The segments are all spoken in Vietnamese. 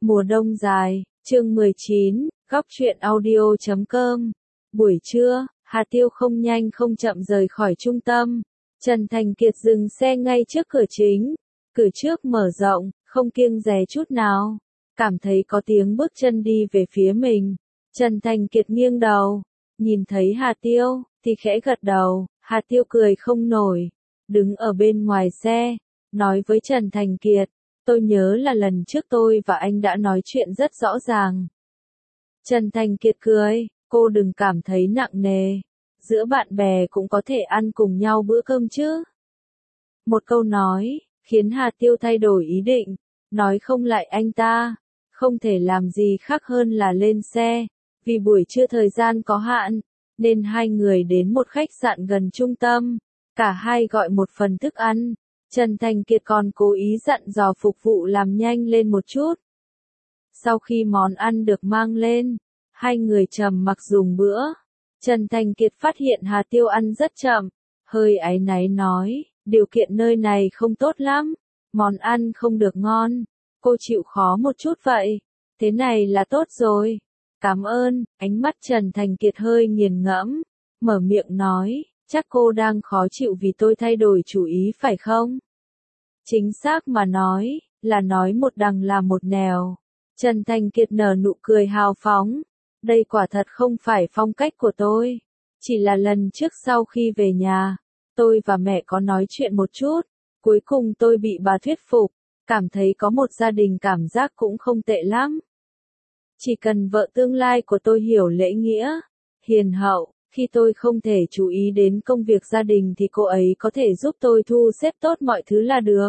Mùa đông dài, chương 19, góc truyện audio.com. Buổi trưa, Hà Tiêu không nhanh không chậm rời khỏi trung tâm. Trần Thành Kiệt dừng xe ngay trước cửa chính. Cửa trước mở rộng, không kiêng dè chút nào. Cảm thấy có tiếng bước chân đi về phía mình. Trần Thành Kiệt nghiêng đầu. Nhìn thấy Hà Tiêu, thì khẽ gật đầu. Hà Tiêu cười không nổi. Đứng ở bên ngoài xe, nói với Trần Thành Kiệt. Tôi nhớ là lần trước tôi và anh đã nói chuyện rất rõ ràng. Trần Thành Kiệt cười, cô đừng cảm thấy nặng nề. Giữa bạn bè cũng có thể ăn cùng nhau bữa cơm chứ. Một câu nói, khiến Hà Tiêu thay đổi ý định, nói không lại anh ta. Không thể làm gì khác hơn là lên xe. Vì buổi trưa thời gian có hạn, nên hai người đến một khách sạn gần trung tâm. Cả hai gọi một phần thức ăn. Trần Thành Kiệt còn cố ý dặn dò phục vụ làm nhanh lên một chút. Sau khi món ăn được mang lên, hai người trầm mặc dùng bữa. Trần Thành Kiệt phát hiện Hà Tiêu ăn rất chậm, hơi áy náy nói, điều kiện nơi này không tốt lắm, món ăn không được ngon, cô chịu khó một chút vậy, thế này là tốt rồi. Cảm ơn, ánh mắt Trần Thành Kiệt hơi nghiền ngẫm, mở miệng nói. Chắc cô đang khó chịu vì tôi thay đổi chủ ý phải không? Chính xác mà nói, là nói một đằng là một nẻo. Trần Thành Kiệt nở nụ cười hào phóng. Đây quả thật không phải phong cách của tôi. Chỉ là lần trước sau khi về nhà, tôi và mẹ có nói chuyện một chút. Cuối cùng tôi bị bà thuyết phục, cảm thấy có một gia đình cảm giác cũng không tệ lắm. Chỉ cần vợ tương lai của tôi hiểu lễ nghĩa, hiền hậu. Khi tôi không thể chú ý đến công việc gia đình thì cô ấy có thể giúp tôi thu xếp tốt mọi thứ là được.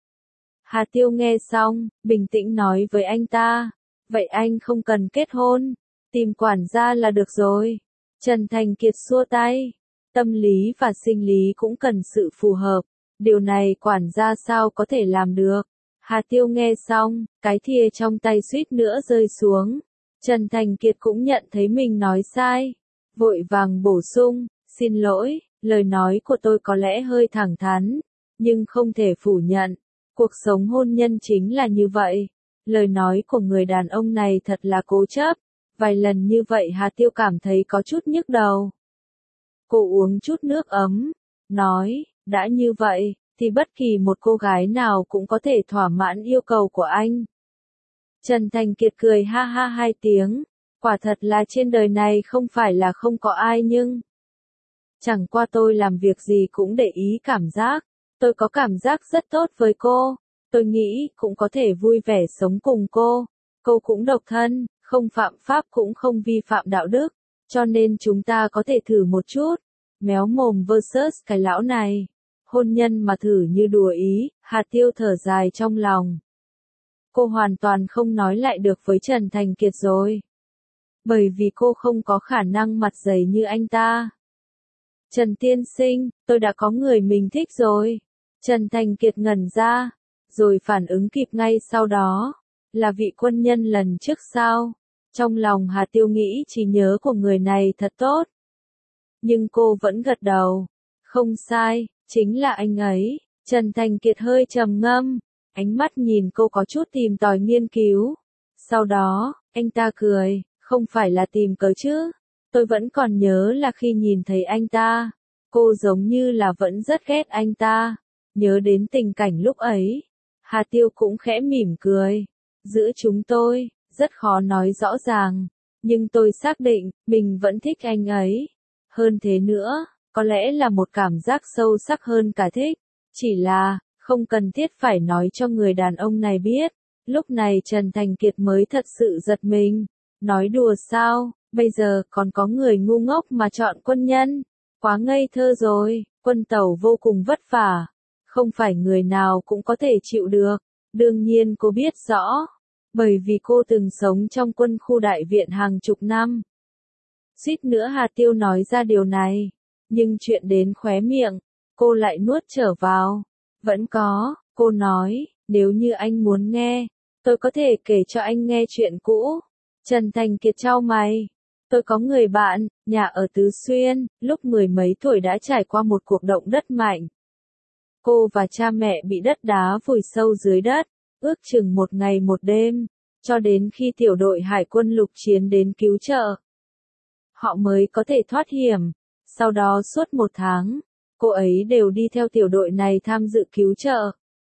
Hà Tiêu nghe xong, bình tĩnh nói với anh ta. Vậy anh không cần kết hôn, tìm quản gia là được rồi. Trần Thành Kiệt xua tay. Tâm lý và sinh lý cũng cần sự phù hợp. Điều này quản gia sao có thể làm được. Hà Tiêu nghe xong, cái thìa trong tay suýt nữa rơi xuống. Trần Thành Kiệt cũng nhận thấy mình nói sai. Vội vàng bổ sung, xin lỗi, lời nói của tôi có lẽ hơi thẳng thắn, nhưng không thể phủ nhận, cuộc sống hôn nhân chính là như vậy. Lời nói của người đàn ông này thật là cố chấp, vài lần như vậy Hà Tiêu cảm thấy có chút nhức đầu. Cô uống chút nước ấm, nói, đã như vậy, thì bất kỳ một cô gái nào cũng có thể thỏa mãn yêu cầu của anh. Trần Thành Kiệt cười ha ha hai tiếng. Quả thật là trên đời này không phải là không có ai nhưng chẳng qua tôi làm việc gì cũng để ý cảm giác. Tôi có cảm giác rất tốt với cô. Tôi nghĩ cũng có thể vui vẻ sống cùng cô. Cô cũng độc thân, không phạm pháp cũng không vi phạm đạo đức. Cho nên chúng ta có thể thử một chút. Méo mồm versus cái lão này. Hôn nhân mà thử như đùa ý, Hà Tiêu thở dài trong lòng. Cô hoàn toàn không nói lại được với Trần Thành Kiệt rồi. Bởi vì cô không có khả năng mặt dày như anh ta. Trần tiên sinh, tôi đã có người mình thích rồi. Trần Thành Kiệt ngẩn ra, rồi phản ứng kịp ngay sau đó. Là vị quân nhân lần trước sao? Trong lòng Hà Tiêu nghĩ trí nhớ của người này thật tốt. Nhưng cô vẫn gật đầu. Không sai, chính là anh ấy. Trần Thành Kiệt hơi trầm ngâm, ánh mắt nhìn cô có chút tìm tòi nghiên cứu. Sau đó, anh ta cười. Không phải là tìm cớ chứ. Tôi vẫn còn nhớ là khi nhìn thấy anh ta, cô giống như là vẫn rất ghét anh ta. Nhớ đến tình cảnh lúc ấy, Hà Tiêu cũng khẽ mỉm cười. Giữa chúng tôi, rất khó nói rõ ràng. Nhưng tôi xác định, mình vẫn thích anh ấy. Hơn thế nữa, có lẽ là một cảm giác sâu sắc hơn cả thích. Chỉ là, không cần thiết phải nói cho người đàn ông này biết. Lúc này Trần Thành Kiệt mới thật sự giật mình. Nói đùa sao, bây giờ còn có người ngu ngốc mà chọn quân nhân. Quá ngây thơ rồi, quân tàu vô cùng vất vả. Không phải người nào cũng có thể chịu được. Đương nhiên cô biết rõ. Bởi vì cô từng sống trong quân khu đại viện hàng chục năm. Suýt nữa Hà Tiêu nói ra điều này. Nhưng chuyện đến khóe miệng, cô lại nuốt trở vào. Vẫn có, cô nói, nếu như anh muốn nghe, tôi có thể kể cho anh nghe chuyện cũ. Trần Thành Kiệt chau mày. Tôi có người bạn, nhà ở Tứ Xuyên, lúc mười mấy tuổi đã trải qua một cuộc động đất mạnh. Cô và cha mẹ bị đất đá vùi sâu dưới đất, ước chừng một ngày một đêm. cho đến khi tiểu đội hải quân lục chiến đến cứu trợ. Họ mới có thể thoát hiểm. Sau đó suốt 1 tháng, cô ấy đều đi theo tiểu đội này tham dự cứu trợ.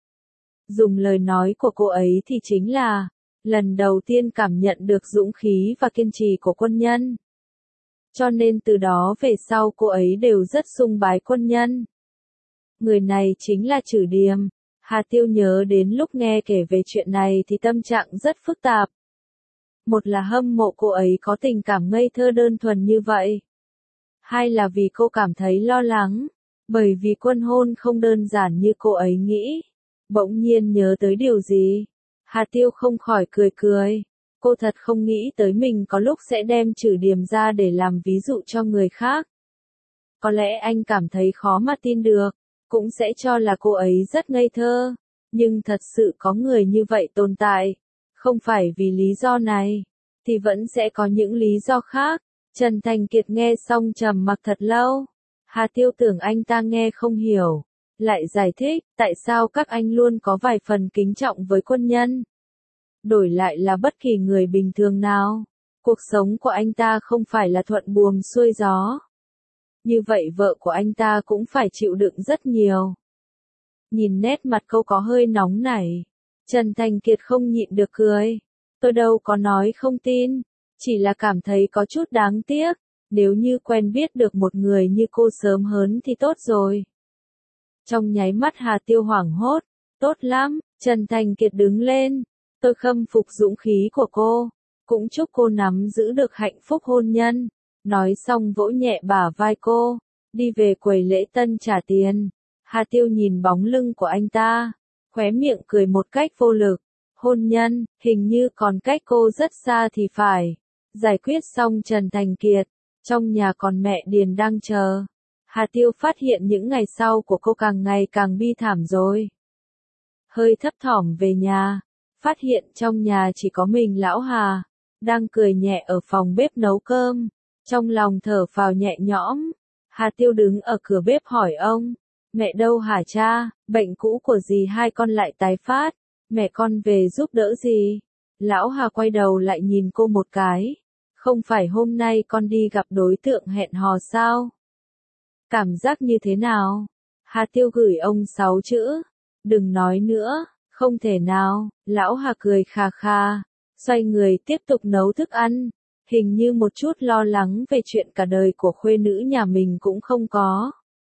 Dùng lời nói của cô ấy thì chính là, lần đầu tiên cảm nhận được dũng khí và kiên trì của quân nhân. Cho nên từ đó về sau cô ấy đều rất sùng bái quân nhân. Người này chính là Trử Điềm. Hà Tiêu nhớ đến lúc nghe kể về chuyện này thì tâm trạng rất phức tạp. Một là hâm mộ cô ấy có tình cảm ngây thơ đơn thuần như vậy. Hai là vì cô cảm thấy lo lắng, bởi vì Quân Hôn không đơn giản như cô ấy nghĩ. Bỗng nhiên nhớ tới điều gì, Hà Tiêu không khỏi cười cười. Cô thật không nghĩ tới mình có lúc sẽ đem Trử Điềm ra để làm ví dụ cho người khác. Có lẽ anh cảm thấy khó mà tin được, cũng sẽ cho là cô ấy rất ngây thơ. Nhưng thật sự có người như vậy tồn tại. Không phải vì lý do này, thì vẫn sẽ có những lý do khác. Trần Thành Kiệt nghe xong trầm mặc thật lâu. Hà Tiêu tưởng anh ta nghe không hiểu. Lại giải thích, tại sao các anh luôn có vài phần kính trọng với quân nhân. Đổi lại là bất kỳ người bình thường nào. Cuộc sống của anh ta không phải là thuận buồm xuôi gió. Như vậy vợ của anh ta cũng phải chịu đựng rất nhiều. Nhìn nét mặt cô có hơi nóng nảy. Trần Thành Kiệt không nhịn được cười. Tôi đâu có nói không tin. Chỉ là cảm thấy có chút đáng tiếc. Nếu như quen biết được một người như cô sớm hơn thì tốt rồi. Trong nháy mắt Hà Tiêu hoảng hốt. Tốt lắm, Trần Thành Kiệt đứng lên. Tôi khâm phục dũng khí của cô. Cũng chúc cô nắm giữ được hạnh phúc hôn nhân. Nói xong vỗ nhẹ bả vai cô. Đi về quầy lễ tân trả tiền. Hà Tiêu nhìn bóng lưng của anh ta. Khóe miệng cười một cách vô lực. Hôn nhân, hình như còn cách cô rất xa thì phải. Giải quyết xong Trần Thành Kiệt. Trong nhà còn mẹ Điền đang chờ. Hà Tiêu phát hiện những ngày sau của cô càng ngày càng bi thảm rồi. Hơi thấp thỏm về nhà. Phát hiện trong nhà chỉ có mình lão Hà. Đang cười nhẹ ở phòng bếp nấu cơm. Trong lòng thở phào nhẹ nhõm. Hà Tiêu đứng ở cửa bếp hỏi ông. Mẹ đâu hả cha, bệnh cũ của dì hai con lại tái phát. Mẹ con về giúp đỡ gì? Lão Hà quay đầu lại nhìn cô một cái. Không phải hôm nay con đi gặp đối tượng hẹn hò sao? Cảm giác như thế nào? Hà Tiêu gửi ông 6 chữ. Đừng nói nữa, không thể nào. Lão Hà cười khà khà. Xoay người tiếp tục nấu thức ăn. Hình như một chút lo lắng về chuyện cả đời của khuê nữ nhà mình cũng không có.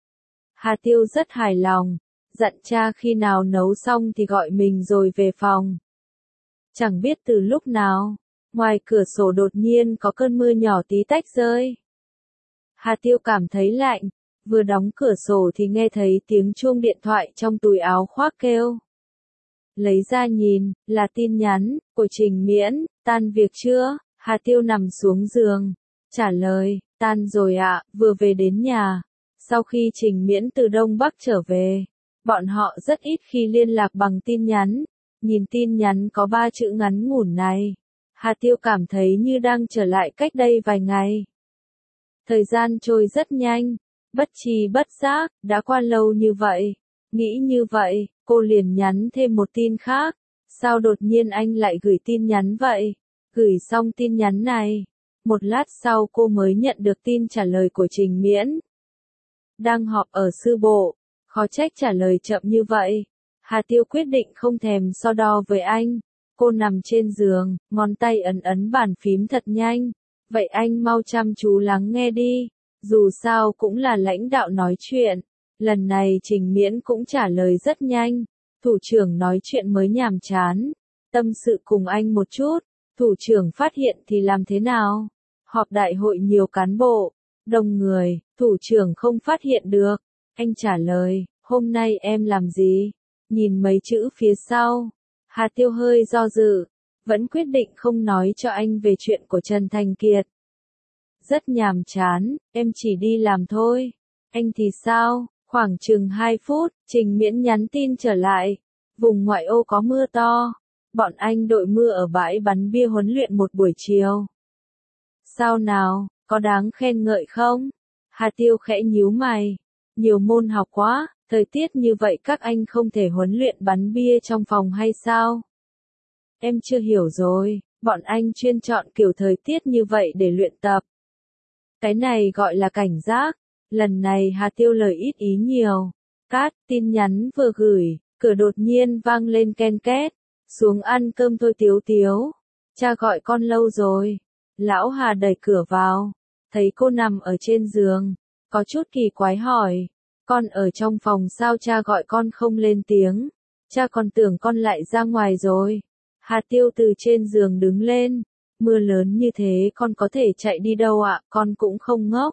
Hà Tiêu rất hài lòng. Dặn cha khi nào nấu xong thì gọi mình rồi về phòng. Chẳng biết từ lúc nào, ngoài cửa sổ đột nhiên có cơn mưa nhỏ tí tách rơi. Hà Tiêu cảm thấy lạnh, vừa đóng cửa sổ thì nghe thấy tiếng chuông điện thoại trong túi áo khoác kêu. Lấy ra nhìn, là tin nhắn của Trình Miễn. Tan việc chưa? Hà Tiêu nằm xuống giường, trả lời, tan rồi ạ, vừa về đến nhà. Sau khi Trình Miễn từ Đông Bắc trở về, bọn họ rất ít khi liên lạc bằng tin nhắn. Nhìn tin nhắn có 3 chữ ngắn ngủn này, Hà Tiêu cảm thấy như đang trở lại cách đây vài ngày. Thời gian trôi rất nhanh, bất tri bất giác, đã qua lâu như vậy. Nghĩ như vậy, cô liền nhắn thêm một tin khác. Sao đột nhiên anh lại gửi tin nhắn vậy? Gửi xong tin nhắn này, một lát sau cô mới nhận được tin trả lời của Trình Miễn. Đang họp ở sư bộ, khó trách trả lời chậm như vậy. Hà Tiêu quyết định không thèm so đo với anh. Cô nằm trên giường, ngón tay ấn ấn bàn phím thật nhanh. Vậy anh mau chăm chú lắng nghe đi. Dù sao cũng là lãnh đạo nói chuyện. Lần này Trình Miễn cũng trả lời rất nhanh. Thủ trưởng nói chuyện mới nhàm chán. Tâm sự cùng anh một chút. Thủ trưởng phát hiện thì làm thế nào? Họp đại hội nhiều cán bộ, đông người, thủ trưởng không phát hiện được. Anh trả lời, hôm nay em làm gì? Nhìn mấy chữ phía sau. Hà Tiêu hơi do dự, vẫn quyết định không nói cho anh về chuyện của Trần Thành Kiệt. Rất nhàm chán, em chỉ đi làm thôi. Anh thì sao? Khoảng chừng 2 phút, Trình Miễn nhắn tin trở lại. Vùng ngoại ô có mưa to. Bọn anh đội mưa ở bãi bắn bia huấn luyện một buổi chiều. Sao nào, có đáng khen ngợi không? Hà Tiêu khẽ nhíu mày. Nhiều môn học quá, thời tiết như vậy các anh không thể huấn luyện bắn bia trong phòng hay sao? Em chưa hiểu rồi. Bọn anh chuyên chọn kiểu thời tiết như vậy để luyện tập. Cái này gọi là cảnh giác. Lần này Hà Tiêu lời ít ý nhiều. Cát, tin nhắn vừa gửi, cửa đột nhiên vang lên ken két. Xuống ăn cơm thôi Tiếu Tiếu. Cha gọi con lâu rồi. Lão Hà đẩy cửa vào. Thấy cô nằm ở trên giường. Có chút kỳ quái hỏi. Con ở trong phòng sao cha gọi con không lên tiếng. Cha còn tưởng con lại ra ngoài rồi. Hà Tiêu từ trên giường đứng lên. Mưa lớn như thế con có thể chạy đi đâu ạ, con cũng không ngốc.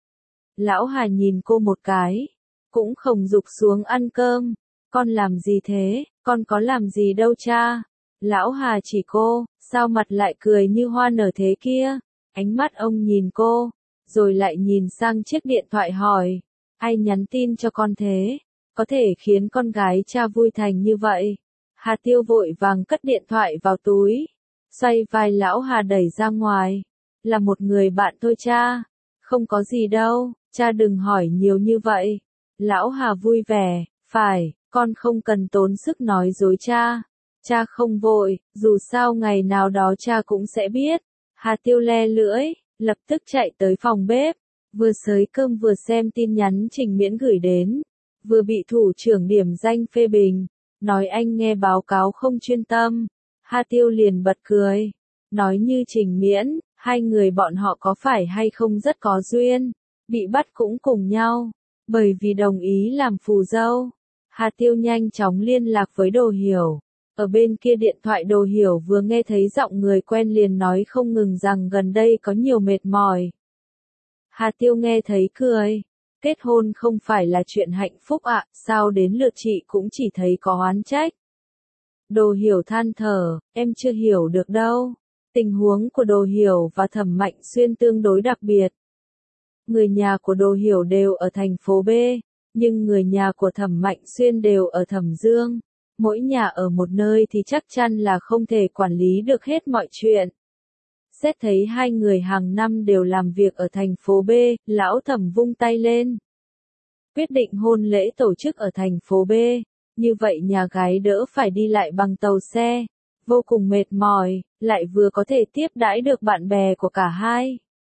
Lão Hà nhìn cô một cái. Cũng không giục xuống ăn cơm. Con làm gì thế, con có làm gì đâu cha. Lão Hà chỉ cô, sao mặt lại cười như hoa nở thế kia. Ánh mắt ông nhìn cô, rồi lại nhìn sang chiếc điện thoại hỏi. Ai nhắn tin cho con thế? Có thể khiến con gái cha vui thành như vậy. Hà Tiêu vội vàng cất điện thoại vào túi. Xoay vai lão Hà đẩy ra ngoài. Là một người bạn thôi cha. Không có gì đâu, cha đừng hỏi nhiều như vậy. Lão Hà vui vẻ, phải, con không cần tốn sức nói dối cha. Cha không vội, dù sao ngày nào đó cha cũng sẽ biết. Hà Tiêu le lưỡi, lập tức chạy tới phòng bếp. Vừa xới cơm vừa xem tin nhắn Trình Miễn gửi đến. Vừa bị thủ trưởng điểm danh phê bình. Nói anh nghe báo cáo không chuyên tâm. Hà Tiêu liền bật cười. Nói như Trình Miễn, hai người bọn họ có phải hay không rất có duyên. Bị bắt cũng cùng nhau. Bởi vì đồng ý làm phù dâu. Hà Tiêu nhanh chóng liên lạc với Đồ Hiểu. Ở bên kia điện thoại Đồ Hiểu vừa nghe thấy giọng người quen liền nói không ngừng rằng gần đây có nhiều mệt mỏi. Hà Tiêu nghe thấy cười. Kết hôn không phải là chuyện hạnh phúc ạ, sao đến lượt chị cũng chỉ thấy có oán trách. Đồ Hiểu than thở, em chưa hiểu được đâu. Tình huống của Đồ Hiểu và Thẩm Mạnh Xuyên tương đối đặc biệt. Người nhà của Đồ Hiểu đều ở thành phố B, nhưng người nhà của Thẩm Mạnh Xuyên đều ở Thẩm Dương. Mỗi nhà ở một nơi thì chắc chắn là không thể quản lý được hết mọi chuyện. Xét thấy hai người hàng năm đều làm việc ở thành phố B, lão Thẩm vung tay lên. Quyết định hôn lễ tổ chức ở thành phố B, như vậy nhà gái đỡ phải đi lại bằng tàu xe, vô cùng mệt mỏi, lại vừa có thể tiếp đãi được bạn bè của cả hai.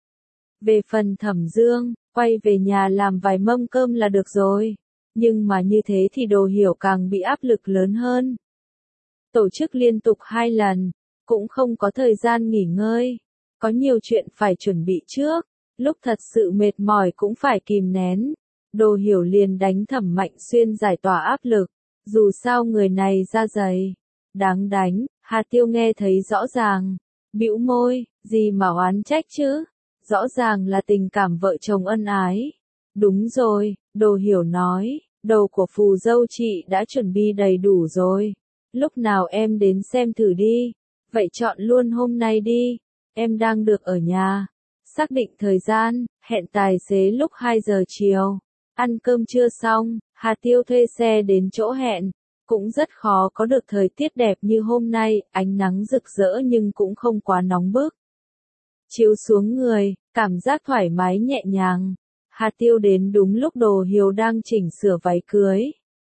Về phần Thẩm Dương, quay về nhà làm vài mâm cơm là được rồi. Nhưng mà như thế thì Đồ Hiểu càng bị áp lực lớn hơn. Tổ chức liên tục 2 lần, cũng không có thời gian nghỉ ngơi. Có nhiều chuyện phải chuẩn bị trước, lúc thật sự mệt mỏi cũng phải kìm nén. Đồ Hiểu liền đánh Thẩm Mạnh Xuyên giải tỏa áp lực, dù sao người này da dày, đáng đánh. Hà Tiêu nghe thấy rõ ràng, bĩu môi, gì mà oán trách chứ, rõ ràng là tình cảm vợ chồng ân ái. Đúng rồi, Đồ Hiểu nói, đồ của phù dâu chị đã chuẩn bị đầy đủ rồi, lúc nào em đến xem thử đi, vậy chọn luôn hôm nay đi, em đang được ở nhà. Xác định thời gian, hẹn tài xế lúc 2 giờ chiều. Ăn cơm trưa xong, Hà Tiêu thuê xe đến chỗ hẹn. Cũng rất khó có được thời tiết đẹp như hôm nay, ánh nắng rực rỡ nhưng cũng không quá nóng bức. Chiếu xuống người, cảm giác thoải mái nhẹ nhàng. Hà Tiêu đến đúng lúc Đồ Hiểu đang chỉnh sửa váy cưới.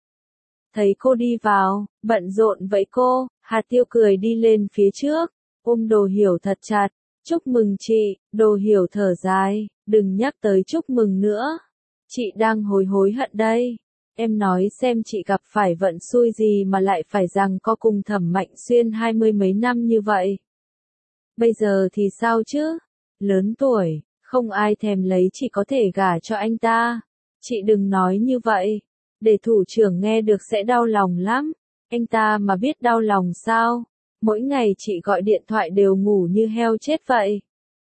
Thấy cô đi vào, bận rộn vậy cô, Hà Tiêu cười đi lên phía trước, ôm Đồ Hiểu thật chặt. Chúc mừng chị, Đồ Hiểu thở dài, đừng nhắc tới chúc mừng nữa. Chị đang hối hận đây. Em nói xem chị gặp phải vận xui gì mà lại phải rằng co cùng Thẩm Mạnh Xuyên 20 mấy năm như vậy. Bây giờ thì sao chứ? Lớn tuổi, không ai thèm lấy chị có thể gả cho anh ta. Chị đừng nói như vậy. Để thủ trưởng nghe được sẽ đau lòng lắm. Anh ta mà biết đau lòng sao? Mỗi ngày chị gọi điện thoại đều ngủ như heo chết vậy.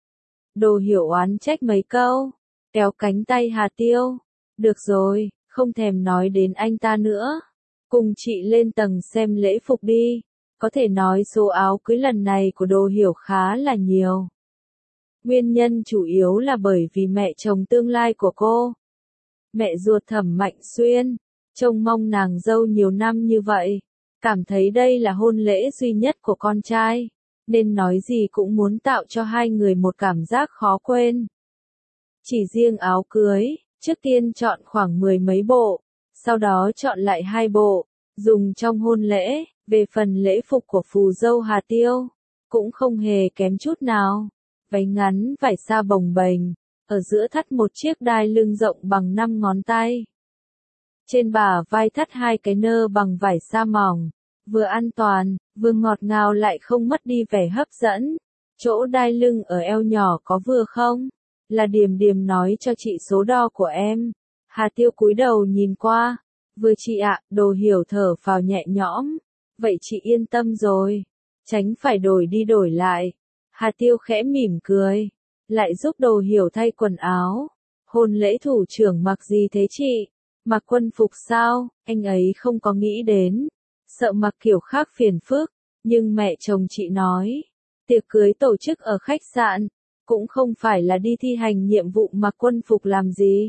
Đồ Hiểu oán trách mấy câu. Kéo cánh tay Hà Tiêu. Được rồi, không thèm nói đến anh ta nữa. Cùng chị lên tầng xem lễ phục đi. Có thể nói số áo cưới lần này của Đồ Hiểu khá là nhiều. Nguyên nhân chủ yếu là bởi vì mẹ chồng tương lai của cô. Mẹ ruột Thẩm Mạnh Xuyên, trông mong nàng dâu nhiều năm như vậy. Cảm thấy đây là hôn lễ duy nhất của con trai. Nên nói gì cũng muốn tạo cho hai người một cảm giác khó quên. Chỉ riêng áo cưới, trước tiên chọn khoảng 10 mấy bộ. Sau đó chọn lại 2 bộ, dùng trong hôn lễ. Về phần lễ phục của phù dâu Hà Tiêu, cũng không hề kém chút nào. Váy ngắn vải sa bồng bềnh, ở giữa thắt một chiếc đai lưng rộng bằng 5 ngón tay. Trên bả vai thắt 2 cái nơ bằng vải sa mỏng, vừa an toàn, vừa ngọt ngào lại không mất đi vẻ hấp dẫn. Chỗ đai lưng ở eo nhỏ có vừa không? Là Điềm Điềm nói cho chị số đo của em. Hà Tiêu cúi đầu nhìn qua. Vừa chị ạ, Đồ Hiểu thở phào nhẹ nhõm. Vậy chị yên tâm rồi. Tránh phải đổi đi đổi lại. Hà Tiêu khẽ mỉm cười. Lại giúp Đồ Hiểu thay quần áo. Hôn lễ thủ trưởng mặc gì thế chị? Mặc quân phục sao? Anh ấy không có nghĩ đến. Sợ mặc kiểu khác phiền phức. Nhưng mẹ chồng chị nói. Tiệc cưới tổ chức ở khách sạn. Cũng không phải là đi thi hành nhiệm vụ mặc quân phục làm gì.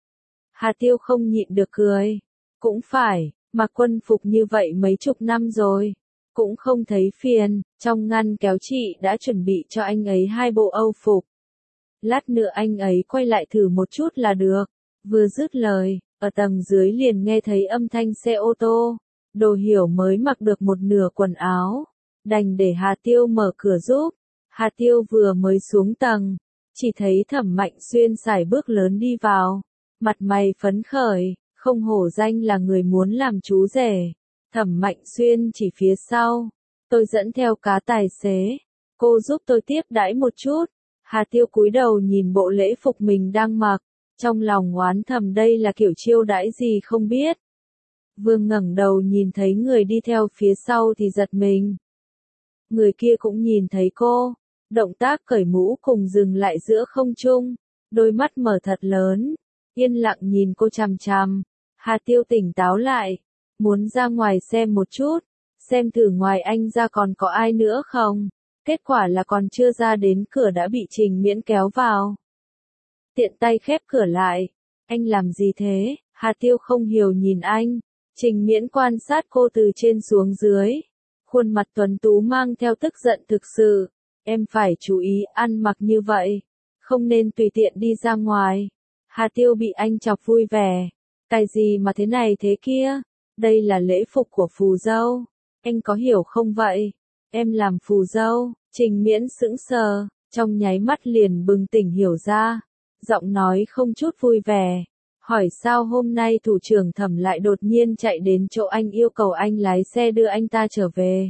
Hà Tiêu không nhịn được cười. Cũng phải, mặc quân phục như vậy mấy chục năm rồi. Cũng không thấy phiền, trong ngăn kéo chị đã chuẩn bị cho anh ấy 2 bộ Âu phục. Lát nữa anh ấy quay lại thử một chút là được. Vừa dứt lời, ở tầng dưới liền nghe thấy âm thanh xe ô tô. Đồ Hiểu mới mặc được một nửa quần áo. Đành để Hà Tiêu mở cửa giúp. Hà Tiêu vừa mới xuống tầng, chỉ thấy Thẩm Mạnh Xuyên sải bước lớn đi vào. Mặt mày phấn khởi, không hổ danh là người muốn làm chú rể. Thẩm Mạnh Xuyên chỉ phía sau. Tôi dẫn theo cá tài xế. Cô giúp tôi tiếp đãi một chút. Hà Tiêu cúi đầu nhìn bộ lễ phục mình đang mặc. Trong lòng oán thầm đây là kiểu chiêu đãi gì không biết. Vương ngẩng đầu nhìn thấy người đi theo phía sau thì giật mình. Người kia cũng nhìn thấy cô. Động tác cởi mũ cùng dừng lại giữa không trung. Đôi mắt mở thật lớn. Yên lặng nhìn cô chằm chằm. Hà Tiêu tỉnh táo lại. Muốn ra ngoài xem một chút. Xem thử ngoài anh ra còn có ai nữa không. Kết quả là còn chưa ra đến cửa đã bị Trình Miễn kéo vào. Tiện tay khép cửa lại. Anh làm gì thế? Hà Tiêu không hiểu nhìn anh. Trình Miễn quan sát cô từ trên xuống dưới. Khuôn mặt tuấn tú mang theo tức giận thực sự. Em phải chú ý ăn mặc như vậy. Không nên tùy tiện đi ra ngoài. Hà Tiêu bị anh chọc vui vẻ. Cái gì mà thế này thế kia? Đây là lễ phục của phù dâu. Anh có hiểu không vậy? Em làm phù dâu. Trình Miễn sững sờ. Trong nháy mắt liền bừng tỉnh hiểu ra. Giọng nói không chút vui vẻ. Hỏi sao hôm nay thủ trưởng Thẩm lại đột nhiên chạy đến chỗ anh yêu cầu anh lái xe đưa anh ta trở về.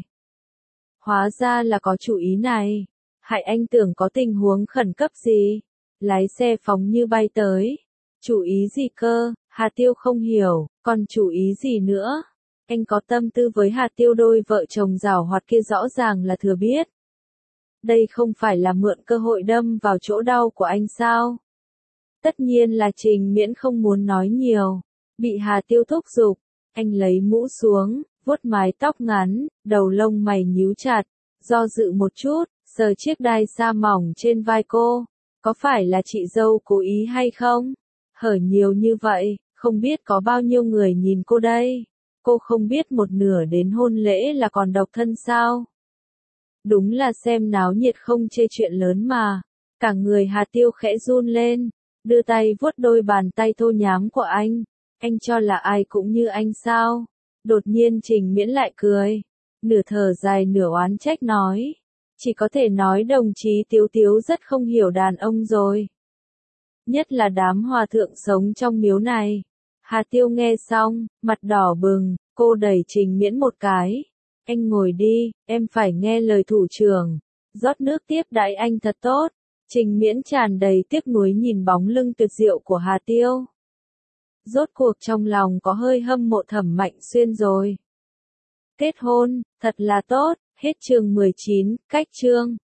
Hóa ra là có chủ ý này. Hại anh tưởng có tình huống khẩn cấp gì. Lái xe phóng như bay tới. Chủ ý gì cơ? Hà Tiêu không hiểu. Còn chủ ý gì nữa? Anh có tâm tư với Hà Tiêu, đôi vợ chồng giảo hoạt kia rõ ràng là thừa biết. Đây không phải là mượn cơ hội đâm vào chỗ đau của anh sao? Tất nhiên là Trình Miễn không muốn nói nhiều. Bị Hà Tiêu thúc giục. Anh lấy mũ xuống, vuốt mái tóc ngắn, đầu lông mày nhíu chặt. Do dự một chút, sờ chiếc đai sa mỏng trên vai cô. Có phải là chị dâu cố ý hay không? Hở nhiều như vậy, không biết có bao nhiêu người nhìn cô đây. Cô không biết một nửa đến hôn lễ là còn độc thân sao? Đúng là xem náo nhiệt không chê chuyện lớn mà. Cả người Hà Tiêu khẽ run lên. Đưa tay vuốt đôi bàn tay thô nhám của anh. Anh cho là ai cũng như anh sao? Đột nhiên Trình Miễn lại cười. Nửa thở dài nửa oán trách nói. Chỉ có thể nói đồng chí Tiếu Tiếu rất không hiểu đàn ông rồi. Nhất là đám hòa thượng sống trong miếu này. Hà Tiêu nghe xong, mặt đỏ bừng, cô đẩy Trình Miễn một cái. Anh ngồi đi, em phải nghe lời thủ trưởng. Rót nước tiếp đãi anh thật tốt. Trình Miễn tràn đầy tiếc nuối nhìn bóng lưng tuyệt diệu của Hà Tiêu. Rốt cuộc trong lòng có hơi hâm mộ Thẩm Mạnh Xuyên rồi. Kết hôn, thật là tốt. Hết chương 19, cách chương.